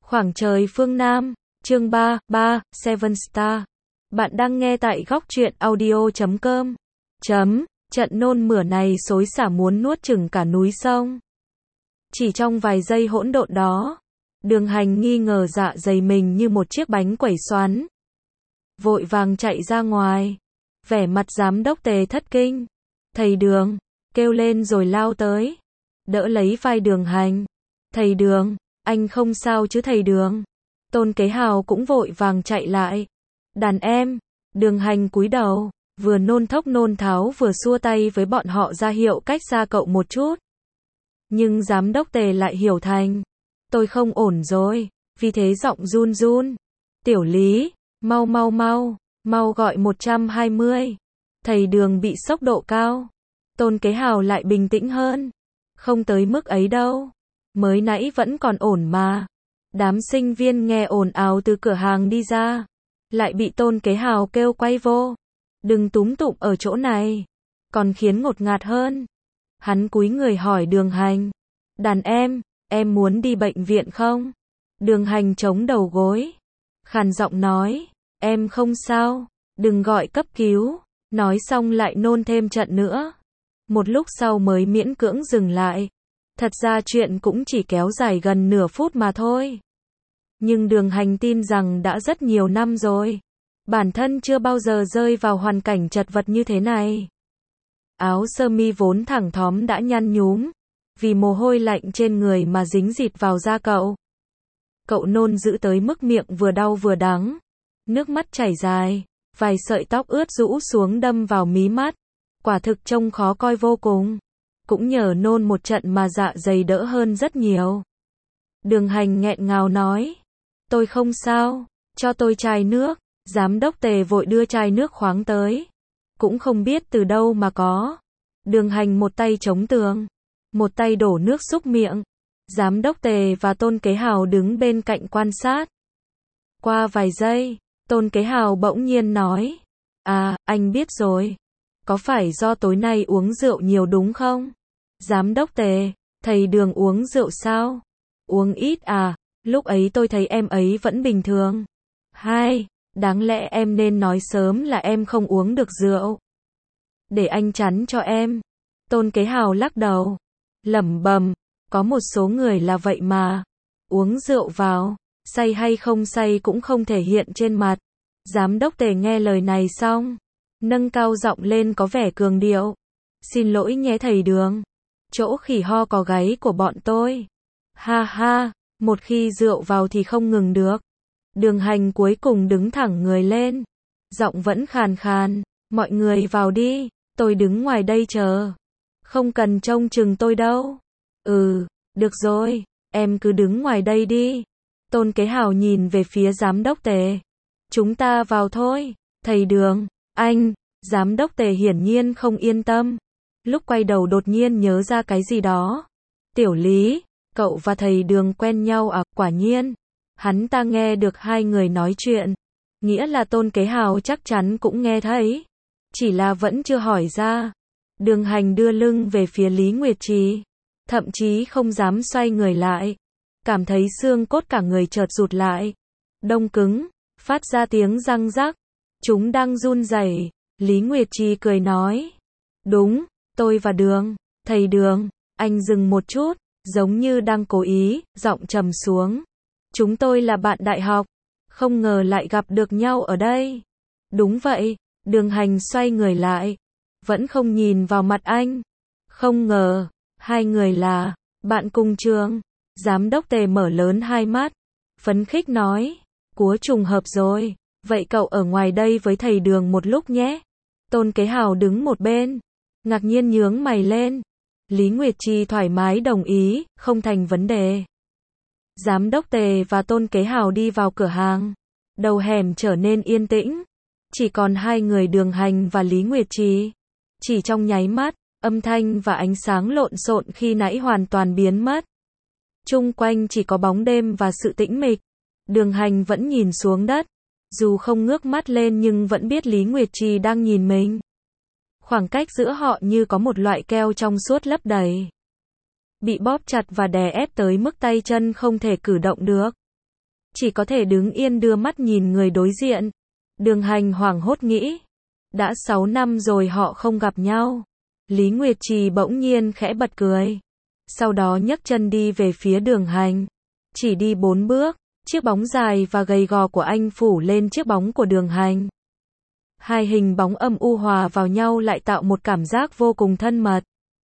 Khoảng trời phương Nam, chương 3, Seven Star. Bạn đang nghe tại góc truyện audio.com. Trận nôn mửa này xối xả muốn nuốt chửng cả núi sông. Chỉ trong vài giây hỗn độn đó, Đường Hành nghi ngờ dạ dày mình như một chiếc bánh quẩy xoắn. Vội vàng chạy ra ngoài, vẻ mặt giám đốc Tề thất kinh. Thầy Đường, kêu lên rồi lao tới, đỡ lấy vai Đường Hành. Thầy Đường, anh không sao chứ thầy Đường? Tôn Kế Hào cũng vội vàng chạy lại. Đàn em. Đường Hành cúi đầu, vừa nôn thốc nôn tháo vừa xua tay với bọn họ ra hiệu cách xa cậu một chút. Nhưng giám đốc Tề lại hiểu thành, tôi không ổn rồi, vì thế giọng run run. Tiểu Lý, mau gọi 120. Thầy Đường bị sốc độ cao. Tôn Kế Hào lại bình tĩnh hơn. Không tới mức ấy đâu. Mới nãy vẫn còn ổn mà. Đám sinh viên nghe ồn ào từ cửa hàng đi ra, lại bị Tôn Kế Hào kêu quay vô. Đừng túm tụm ở chỗ này. Còn khiến ngột ngạt hơn. Hắn cúi người hỏi Đường Hành. Đàn em muốn đi bệnh viện không? Đường Hành chống đầu gối, khàn giọng nói, em không sao, đừng gọi cấp cứu. Nói xong lại nôn thêm trận nữa. Một lúc sau mới miễn cưỡng dừng lại. Thật ra chuyện cũng chỉ kéo dài gần nửa phút mà thôi. Nhưng Đường Hành tin rằng đã rất nhiều năm rồi, bản thân chưa bao giờ rơi vào hoàn cảnh chật vật như thế này. Áo sơ mi vốn thẳng thóm đã nhăn nhúm, vì mồ hôi lạnh trên người mà dính dịt vào da cậu. Cậu nôn dữ tới mức miệng vừa đau vừa đắng, nước mắt chảy dài, vài sợi tóc ướt rũ xuống đâm vào mí mắt, quả thực trông khó coi vô cùng. Cũng nhờ nôn một trận mà dạ dày đỡ hơn rất nhiều. Đường Hành nghẹn ngào nói, tôi không sao, cho tôi chai nước. Giám đốc Tề vội đưa chai nước khoáng tới, cũng không biết từ đâu mà có. Đường Hành một tay chống tường, một tay đổ nước xúc miệng. Giám đốc Tề và Tôn Kế Hào đứng bên cạnh quan sát. Qua vài giây, Tôn Kế Hào bỗng nhiên nói, à, anh biết rồi. Có phải do tối nay uống rượu nhiều đúng không? Giám đốc Tề, thầy Đường uống rượu sao? Uống ít à, lúc ấy tôi thấy em ấy vẫn bình thường. Đáng lẽ em nên nói sớm là em không uống được rượu, để anh chắn cho em. Tôn Kế Hào lắc đầu, lẩm bẩm, có một số người là vậy mà. Uống rượu vào, say hay không say cũng không thể hiện trên mặt. Giám đốc Tề nghe lời này xong, nâng cao giọng lên có vẻ cường điệu. Xin lỗi nhé thầy Đường, chỗ khỉ ho có gáy của bọn tôi. Ha, một khi rượu vào thì không ngừng được. Đường Hành cuối cùng đứng thẳng người lên, giọng vẫn khàn khàn, mọi người vào đi, tôi đứng ngoài đây chờ. Không cần trông chừng tôi đâu. Được rồi, em cứ đứng ngoài đây đi. Tôn Kế Hào nhìn về phía giám đốc Tề. Chúng ta vào thôi, thầy Đường, anh. Giám đốc Tề hiển nhiên không yên tâm. Lúc quay đầu đột nhiên nhớ ra cái gì đó. Tiểu Lý, cậu và thầy Đường quen nhau à? Quả nhiên, hắn ta nghe được hai người nói chuyện. Nghĩa là Tôn Kế Hào chắc chắn cũng nghe thấy, chỉ là vẫn chưa hỏi ra. Đường Hành đưa lưng về phía Lý Nguyệt Trì, thậm chí không dám xoay người lại. Cảm thấy xương cốt cả người chợt rụt lại, đông cứng, phát ra tiếng răng rắc. Chúng đang run rẩy. Lý Nguyệt Trì cười nói, đúng, tôi và Đường. Thầy Đường, anh dừng một chút, giống như đang cố ý, giọng trầm xuống. Chúng tôi là bạn đại học, không ngờ lại gặp được nhau ở đây. Đúng vậy. Đường Hành xoay người lại, vẫn không nhìn vào mặt anh. Không ngờ, hai người là bạn cùng trường. Giám đốc Tề mở lớn hai mắt, phấn khích nói, cúa trùng hợp rồi, vậy cậu ở ngoài đây với thầy Đường một lúc nhé. Tôn Kế Hào đứng một bên, ngạc nhiên nhướng mày lên. Lý Nguyệt Trì thoải mái đồng ý, không thành vấn đề. Giám đốc Tề và Tôn Kế Hào đi vào cửa hàng. Đầu hẻm trở nên yên tĩnh, chỉ còn hai người Đường Hành và Lý Nguyệt Trì. Chỉ trong nháy mắt, âm thanh và ánh sáng lộn xộn khi nãy hoàn toàn biến mất. Chung quanh chỉ có bóng đêm và sự tĩnh mịch. Đường Hành vẫn nhìn xuống đất, dù không ngước mắt lên nhưng vẫn biết Lý Nguyệt Trì đang nhìn mình. Khoảng cách giữa họ như có một loại keo trong suốt lấp đầy, bị bóp chặt và đè ép tới mức tay chân không thể cử động được. chỉ có thể đứng yên đưa mắt nhìn người đối diện. Đường Hành hoảng hốt nghĩ, đã 6 năm rồi họ không gặp nhau. Lý Nguyệt Trì bỗng nhiên khẽ bật cười. Sau đó nhấc chân đi về phía Đường Hành. Chỉ đi 4 bước, chiếc bóng dài và gầy gò của anh phủ lên chiếc bóng của Đường Hành. Hai hình bóng âm u hòa vào nhau lại tạo một cảm giác vô cùng thân mật.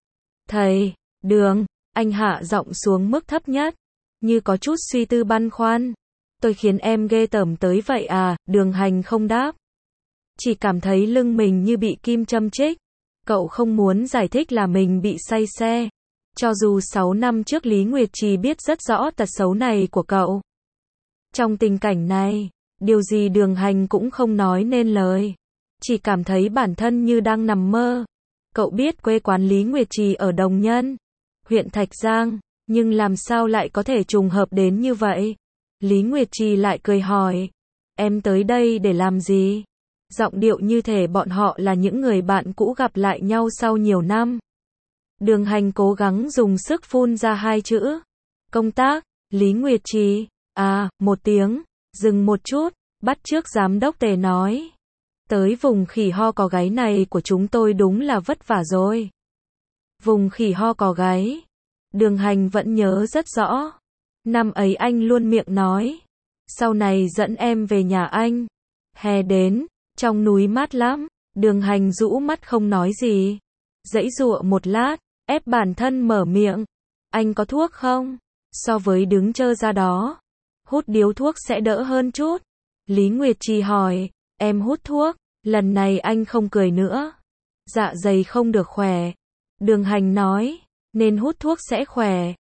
Thầy, Đường, anh hạ giọng xuống mức thấp nhất, như có chút suy tư băn khoăn. Tôi khiến em ghê tởm tới vậy à? Đường Hành không đáp. Chỉ cảm thấy lưng mình như bị kim châm chích. Cậu không muốn giải thích là mình bị say xe. Cho dù 6 năm trước Lý Nguyệt Trì biết rất rõ tật xấu này của cậu. Trong tình cảnh này, điều gì Đường Hành cũng không nói nên lời. Chỉ cảm thấy bản thân như đang nằm mơ. Cậu biết quê quán Lý Nguyệt Trì ở Đồng Nhân, huyện Thạch Giang, nhưng làm sao lại có thể trùng hợp đến như vậy? Lý Nguyệt Trì lại cười hỏi, em tới đây để làm gì? Giọng điệu như thể bọn họ là những người bạn cũ gặp lại nhau sau nhiều năm. Đường Hành cố gắng dùng sức phun ra 2 chữ. Công tác. Lý Nguyệt Trì, một tiếng, dừng một chút, bắt chước giám đốc Tề nói. Tới vùng khỉ ho có gáy này của chúng tôi đúng là vất vả rồi. Vùng khỉ ho có gáy. Đường Hành vẫn nhớ rất rõ. Năm ấy anh luôn miệng nói. Sau này dẫn em về nhà anh. Hè đến, trong núi mát lắm. Đường Hành rũ mắt không nói gì. Giãy giụa một lát, ép bản thân mở miệng. Anh có thuốc không? So với đứng trơ ra đó, hút điếu thuốc sẽ đỡ hơn chút. Lý Nguyệt Trì hỏi, em hút thuốc, lần này anh không cười nữa. Dạ dày không được khỏe. Đường Hành nói, nên hút thuốc sẽ khỏe.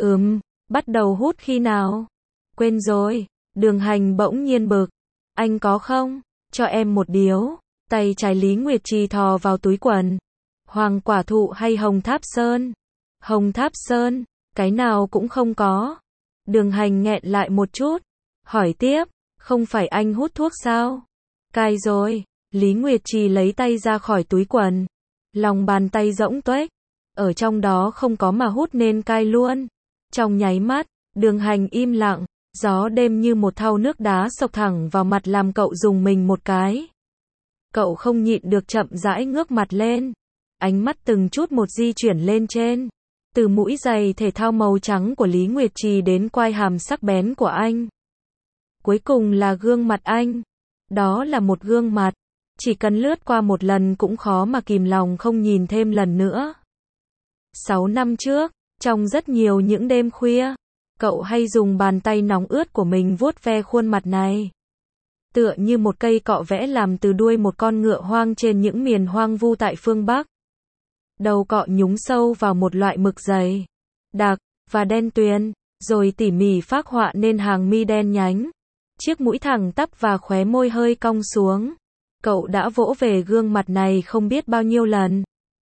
Bắt đầu hút khi nào? Quên rồi. Đường Hành bỗng nhiên bực. Anh có không? Cho em một điếu. Tay trái Lý Nguyệt Trì thò vào túi quần. Hoàng quả thụ hay Hồng Tháp Sơn? Hồng Tháp Sơn, cái nào cũng không có. Đường Hành nghẹn lại một chút. Hỏi tiếp, không phải anh hút thuốc sao? Cai rồi. Lý Nguyệt Trì lấy tay ra khỏi túi quần. Lòng bàn tay rỗng tuếch. Ở trong đó không có mà hút nên cai luôn. Trong nháy mắt, Đường Hành im lặng. Gió đêm như một thau nước đá xộc thẳng vào mặt làm cậu rùng mình một cái. Cậu không nhịn được chậm rãi ngước mặt lên. Ánh mắt từng chút một di chuyển lên trên. Từ mũi giày thể thao màu trắng của Lý Nguyệt Trì đến quai hàm sắc bén của anh. Cuối cùng là gương mặt anh. Đó là một gương mặt. Chỉ cần lướt qua một lần cũng khó mà kìm lòng không nhìn thêm lần nữa. 6 năm trước, trong rất nhiều những đêm khuya, cậu hay dùng bàn tay nóng ướt của mình vuốt ve khuôn mặt này. Tựa như một cây cọ vẽ làm từ đuôi một con ngựa hoang trên những miền hoang vu tại phương Bắc. Đầu cọ nhúng sâu vào một loại mực dày, đặc và đen tuyền, rồi tỉ mỉ phác họa nên hàng mi đen nhánh. Chiếc mũi thẳng tắp và khóe môi hơi cong xuống. Cậu đã vỗ về gương mặt này không biết bao nhiêu lần.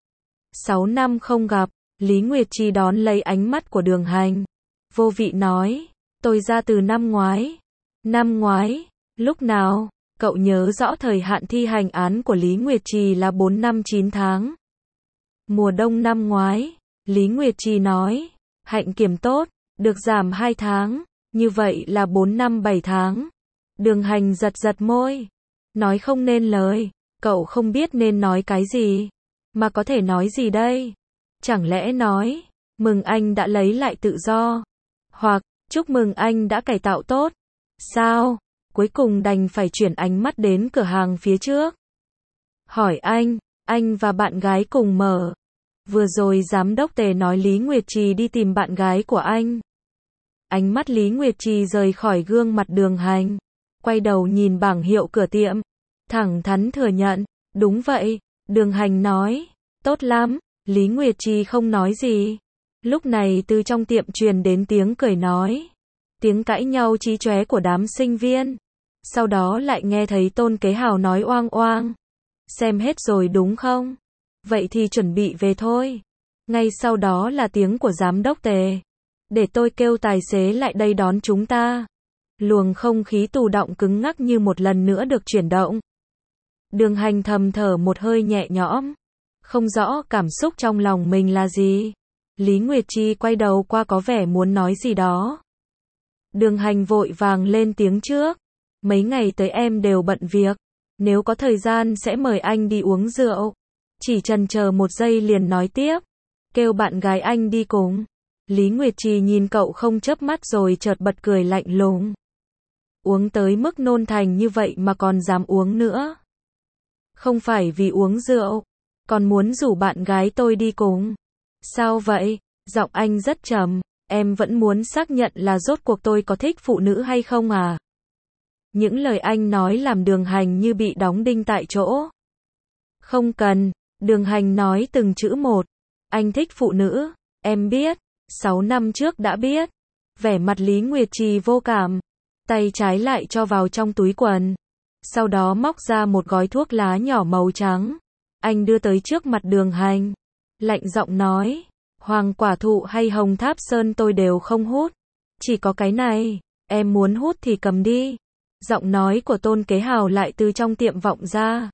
6 năm không gặp, Lý Nguyệt Trì đón lấy ánh mắt của Đường Hành. Vô vị nói, tôi ra từ năm ngoái. Năm ngoái, lúc nào? Cậu nhớ rõ thời hạn thi hành án của Lý Nguyệt Trì là 4 năm 9 tháng. Mùa đông năm ngoái, Lý Nguyệt Trì nói, hạnh kiểm tốt, được giảm 2 tháng, như vậy là 4 năm 7 tháng. Đường Hành giật giật môi, nói không nên lời, cậu không biết nên nói cái gì, mà có thể nói gì đây? Chẳng lẽ nói, mừng anh đã lấy lại tự do, hoặc, chúc mừng anh đã cải tạo tốt, sao? Cuối cùng đành phải chuyển ánh mắt đến cửa hàng phía trước. Hỏi anh và bạn gái cùng mở. Vừa rồi giám đốc Tề nói Lý Nguyệt Trì đi tìm bạn gái của anh. Ánh mắt Lý Nguyệt Trì rời khỏi gương mặt Đường Hành, quay đầu nhìn bảng hiệu cửa tiệm, thẳng thắn thừa nhận, đúng vậy. Đường Hành nói, tốt lắm. Lý Nguyệt Trì không nói gì. Lúc này từ trong tiệm truyền đến tiếng cười nói, tiếng cãi nhau chí chóe của đám sinh viên. Sau đó lại nghe thấy Tôn Kế Hào nói oang oang, xem hết rồi đúng không? Vậy thì chuẩn bị về thôi. Ngay sau đó là tiếng của giám đốc Tề, để tôi kêu tài xế lại đây đón chúng ta. Luồng không khí tù đọng cứng ngắc như một lần nữa được chuyển động. Đường Hành thầm thở một hơi nhẹ nhõm, không rõ cảm xúc trong lòng mình là gì. Lý Nguyệt Trì quay đầu qua có vẻ muốn nói gì đó. Đường Hành vội vàng lên tiếng trước. Mấy ngày tới em đều bận việc. Nếu có thời gian sẽ mời anh đi uống rượu. Chỉ chần chờ một giây liền nói tiếp. Kêu bạn gái anh đi cùng. Lý Nguyệt Trì nhìn cậu không chớp mắt rồi chợt bật cười lạnh lùng. Uống tới mức nôn thành như vậy mà còn dám uống nữa. Không phải vì uống rượu, còn muốn rủ bạn gái tôi đi cùng. Sao vậy? Giọng anh rất trầm, em vẫn muốn xác nhận là rốt cuộc tôi có thích phụ nữ hay không à? Những lời anh nói làm Đường Hành như bị đóng đinh tại chỗ. Không cần, Đường Hành nói từng chữ một. Anh thích phụ nữ, em biết, 6 năm trước đã biết. Vẻ mặt Lý Nguyệt Trì vô cảm, tay trái lại cho vào trong túi quần. Sau đó móc ra một gói thuốc lá nhỏ màu trắng. Anh đưa tới trước mặt Đường Hành. Lạnh giọng nói, Hoàng Quả Thụ hay Hồng Tháp Sơn tôi đều không hút. Chỉ có cái này, em muốn hút thì cầm đi. Giọng nói của Tôn Kế Hào lại từ trong tiệm vọng ra.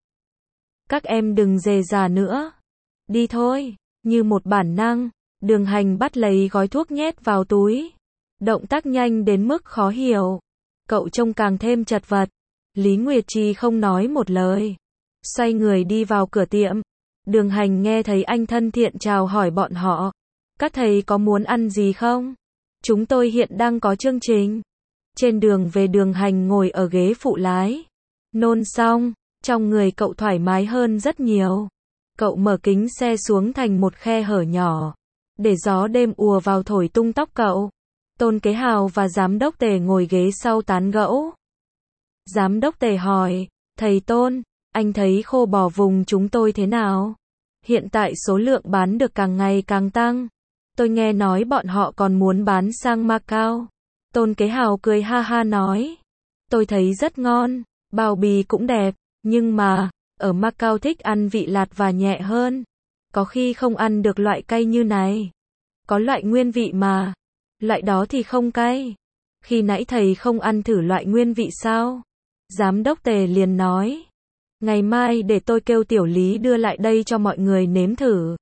Các em đừng dề dà nữa. Đi thôi, như một bản năng, Đường Hành bắt lấy gói thuốc nhét vào túi. Động tác nhanh đến mức khó hiểu. Cậu trông càng thêm chật vật. Lý Nguyệt Trì không nói một lời. Xoay người đi vào cửa tiệm. Đường Hành nghe thấy anh thân thiện chào hỏi bọn họ. Các thầy có muốn ăn gì không? Chúng tôi hiện đang có chương trình. Trên đường về Đường Hành ngồi ở ghế phụ lái. Nôn xong, trong người cậu thoải mái hơn rất nhiều. Cậu mở kính xe xuống thành một khe hở nhỏ. Để gió đêm ùa vào thổi tung tóc cậu. Tôn Kế Hào và Giám đốc Tề ngồi ghế sau tán gẫu. Giám đốc Tề hỏi, thầy Tôn, anh thấy khô bò vùng chúng tôi thế nào? Hiện tại số lượng bán được càng ngày càng tăng. Tôi nghe nói bọn họ còn muốn bán sang Macau. Tôn Kế Hào cười ha ha nói. Tôi thấy rất ngon, bao bì cũng đẹp, nhưng mà, ở Macau thích ăn vị lạt và nhẹ hơn. Có khi không ăn được loại cay như này. Có loại nguyên vị mà. Loại đó thì không cay. Khi nãy thầy không ăn thử loại nguyên vị sao? Giám đốc Tề liền nói. Ngày mai để tôi kêu Tiểu Lý đưa lại đây cho mọi người nếm thử.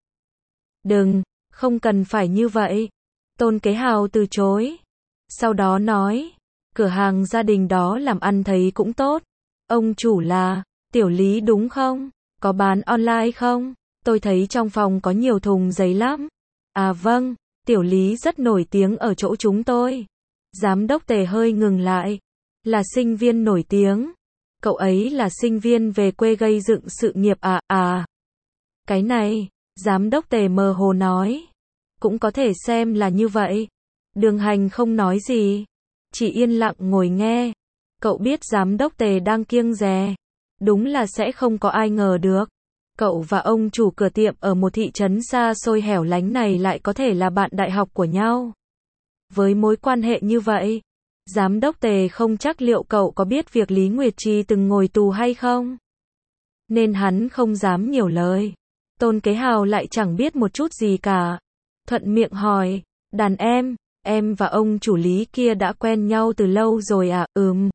Đừng, không cần phải như vậy. Tôn Kế Hào từ chối. Sau đó nói, cửa hàng gia đình đó làm ăn thấy cũng tốt. Ông chủ là Tiểu Lý đúng không? Có bán online không? Tôi thấy trong phòng có nhiều thùng giấy lắm. À vâng, Tiểu Lý rất nổi tiếng ở chỗ chúng tôi. Giám đốc Tề hơi ngừng lại. Là sinh viên nổi tiếng. Cậu ấy là sinh viên về quê gây dựng sự nghiệp à? Cái này, Giám đốc Tề mơ hồ nói. Cũng có thể xem là như vậy. Đường Hành không nói gì. Chỉ yên lặng ngồi nghe. Cậu biết Giám đốc Tề đang kiêng dè. Đúng là sẽ không có ai ngờ được. Cậu và ông chủ cửa tiệm ở một thị trấn xa xôi hẻo lánh này lại có thể là bạn đại học của nhau. Với mối quan hệ như vậy, Giám đốc Tề không chắc liệu cậu có biết việc Lý Nguyệt Trì từng ngồi tù hay không. Nên hắn không dám nhiều lời. Tôn Kế Hào lại chẳng biết một chút gì cả. Thuận miệng hỏi, đàn em và ông chủ Lý kia đã quen nhau từ lâu rồi à?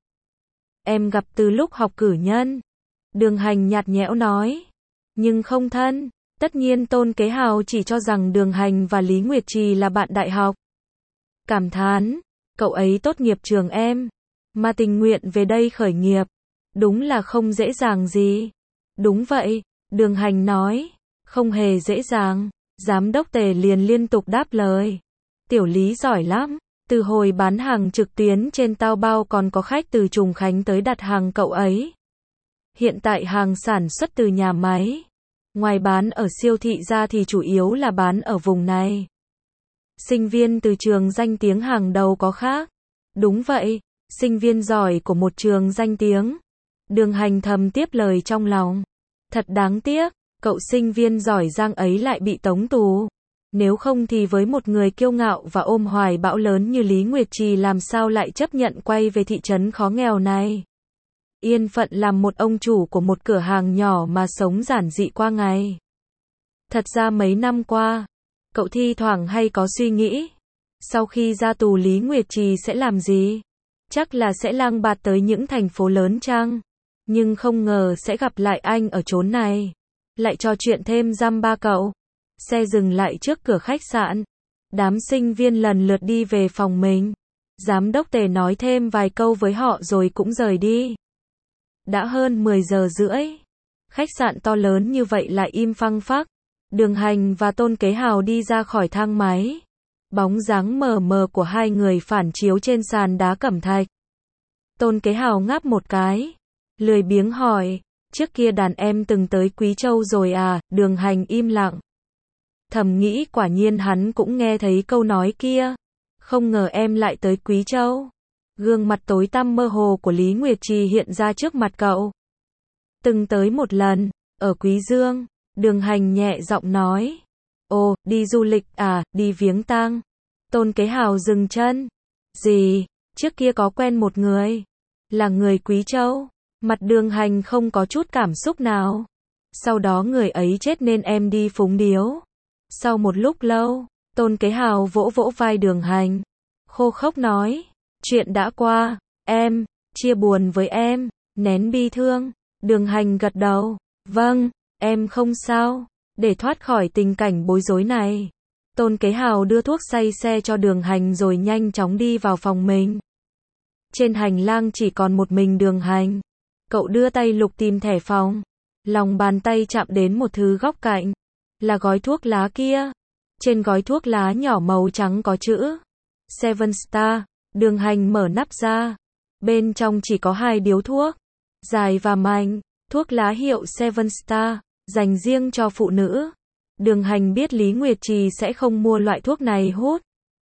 Em gặp từ lúc học cử nhân. Đường Hành nhạt nhẽo nói. Nhưng không thân. Tất nhiên Tôn Kế Hào chỉ cho rằng Đường Hành và Lý Nguyệt Trì là bạn đại học. Cảm thán, cậu ấy tốt nghiệp trường em, mà tình nguyện về đây khởi nghiệp. Đúng là không dễ dàng gì. Đúng vậy, Đường Hành nói, không hề dễ dàng. Giám đốc Tề liền liên tục đáp lời. Tiểu Lý giỏi lắm, từ hồi bán hàng trực tuyến trên Taobao còn có khách từ Trùng Khánh tới đặt hàng cậu ấy. Hiện tại hàng sản xuất từ nhà máy. Ngoài bán ở siêu thị ra thì chủ yếu là bán ở vùng này. Sinh viên từ trường danh tiếng hàng đầu có khác. Đúng vậy, sinh viên giỏi của một trường danh tiếng. Đường Hành thầm tiếp lời trong lòng. Thật đáng tiếc, cậu sinh viên giỏi giang ấy lại bị tống tù. Nếu không thì với một người kiêu ngạo và ôm hoài bão lớn như Lý Nguyệt Trì làm sao lại chấp nhận quay về thị trấn khó nghèo này. Yên phận làm một ông chủ của một cửa hàng nhỏ mà sống giản dị qua ngày. Thật ra mấy năm qua, cậu thi thoảng hay có suy nghĩ. Sau khi ra tù Lý Nguyệt Trì sẽ làm gì? Chắc là sẽ lang bạt tới những thành phố lớn chăng? Nhưng không ngờ sẽ gặp lại anh ở chốn này. Lại trò chuyện thêm dăm ba cậu. Xe dừng lại trước cửa khách sạn. Đám sinh viên lần lượt đi về phòng mình. Giám đốc Tề nói thêm vài câu với họ rồi cũng rời đi. Đã hơn 10 giờ rưỡi. Khách sạn to lớn như vậy lại im phăng phắc. Đường Hành và Tôn Kế Hào đi ra khỏi thang máy. Bóng dáng mờ mờ của hai người phản chiếu trên sàn đá cẩm thạch. Tôn Kế Hào ngáp một cái. Lười biếng hỏi, trước kia đàn em từng tới Quý Châu rồi à? Đường Hành im lặng. Thầm nghĩ quả nhiên hắn cũng nghe thấy câu nói kia. Không ngờ em lại tới Quý Châu. Gương mặt tối tăm mơ hồ của Lý Nguyệt Trì hiện ra trước mặt cậu. Từng tới một lần, ở Quý Dương. Đường Hành nhẹ giọng nói. Ồ, đi du lịch à, đi viếng tang. Tôn Kế Hào dừng chân. Gì, trước kia có quen một người. Là người Quý Châu. Mặt Đường Hành không có chút cảm xúc nào. Sau đó người ấy chết nên em đi phúng điếu. Sau một lúc lâu, Tôn Kế Hào vỗ vỗ vai Đường Hành. Khô khốc nói. Chuyện đã qua, em, chia buồn với em, nén bi thương. Đường Hành gật đầu. Vâng, em không sao. Để thoát khỏi tình cảnh bối rối này, Tôn Kế Hào đưa thuốc say xe cho Đường Hành rồi nhanh chóng đi vào phòng mình. Trên hành lang chỉ còn một mình Đường Hành. Cậu đưa tay lục tìm thẻ phòng. Lòng bàn tay chạm đến một thứ góc cạnh. Là gói thuốc lá kia. Trên gói thuốc lá nhỏ màu trắng có chữ Seven Star. Đường Hành mở nắp ra. Bên trong chỉ có 2 điếu thuốc. Dài và mảnh. Thuốc lá hiệu Seven Star. Dành riêng cho phụ nữ. Đường Hành biết Lý Nguyệt Trì sẽ không mua loại thuốc này hút.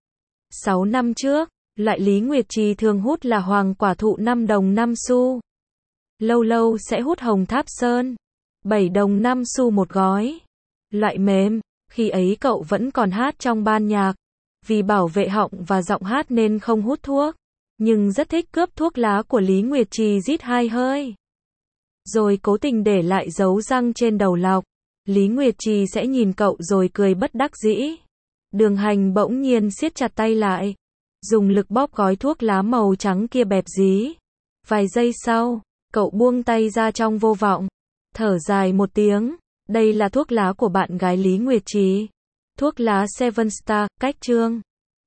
6 năm trước, loại Lý Nguyệt Trì thường hút là hoàng quả thụ 5 đồng 5 xu. Lâu lâu sẽ hút hồng tháp sơn. 7 đồng 5 xu một gói. Loại mềm, khi ấy cậu vẫn còn hát trong ban nhạc. Vì bảo vệ họng và giọng hát nên không hút thuốc. Nhưng rất thích cướp thuốc lá của Lý Nguyệt Trì rít 2 hơi. Rồi cố tình để lại dấu răng trên đầu lọc. Lý Nguyệt Trì sẽ nhìn cậu rồi cười bất đắc dĩ. Đường Hành bỗng nhiên siết chặt tay lại. Dùng lực bóp gói thuốc lá màu trắng kia bẹp dí. Vài giây sau, cậu buông tay ra trong vô vọng. Thở dài một tiếng. Đây là thuốc lá của bạn gái Lý Nguyệt Trì. Thuốc lá Seven Star, cách chương.